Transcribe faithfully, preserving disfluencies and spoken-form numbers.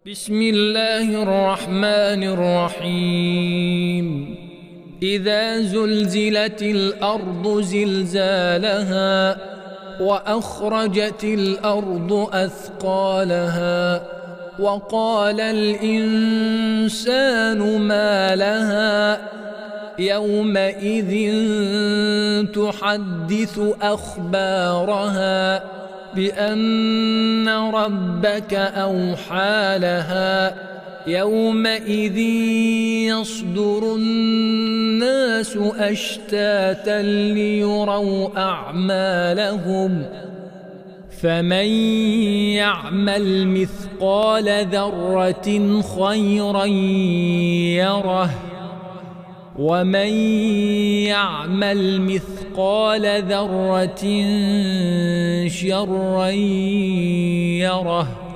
بسم الله الرحمن الرحيم إذا زلزلت الأرض زلزالها وأخرجت الأرض أثقالها وقال الإنسان ما لها يومئذ تحدث أخبارها بأن ربك أوحى لها يومئذ يصدر الناس أشتاتا ليروا أعمالهم فمن يعمل مثقال ذرة خيرا يره ومن يعمل مثقال ذرة شرا يره.